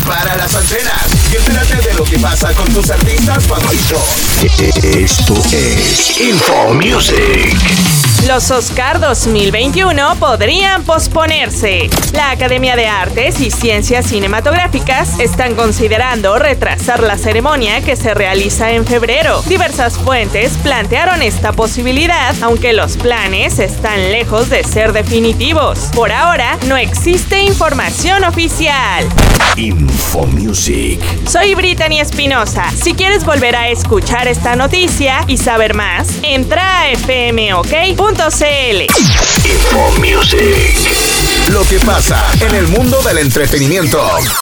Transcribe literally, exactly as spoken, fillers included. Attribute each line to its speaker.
Speaker 1: Prepara las antenas y entérate de lo que pasa con tus artistas favoritos. Esto es Info Music.
Speaker 2: Los Oscar dos mil veintiuno podrían posponerse. La Academia de Artes y Ciencias Cinematográficas están considerando retrasar la ceremonia que se realiza en febrero. Diversas fuentes plantearon esta posibilidad, aunque los planes están lejos de ser definitivos. Por ahora, no existe información oficial.
Speaker 1: Info Music.
Speaker 2: Soy Brittany Espinosa. Si quieres volver a escuchar esta noticia y saber más, entra a f m o k punto c l.
Speaker 1: Info Music. Lo que pasa en el mundo del entretenimiento.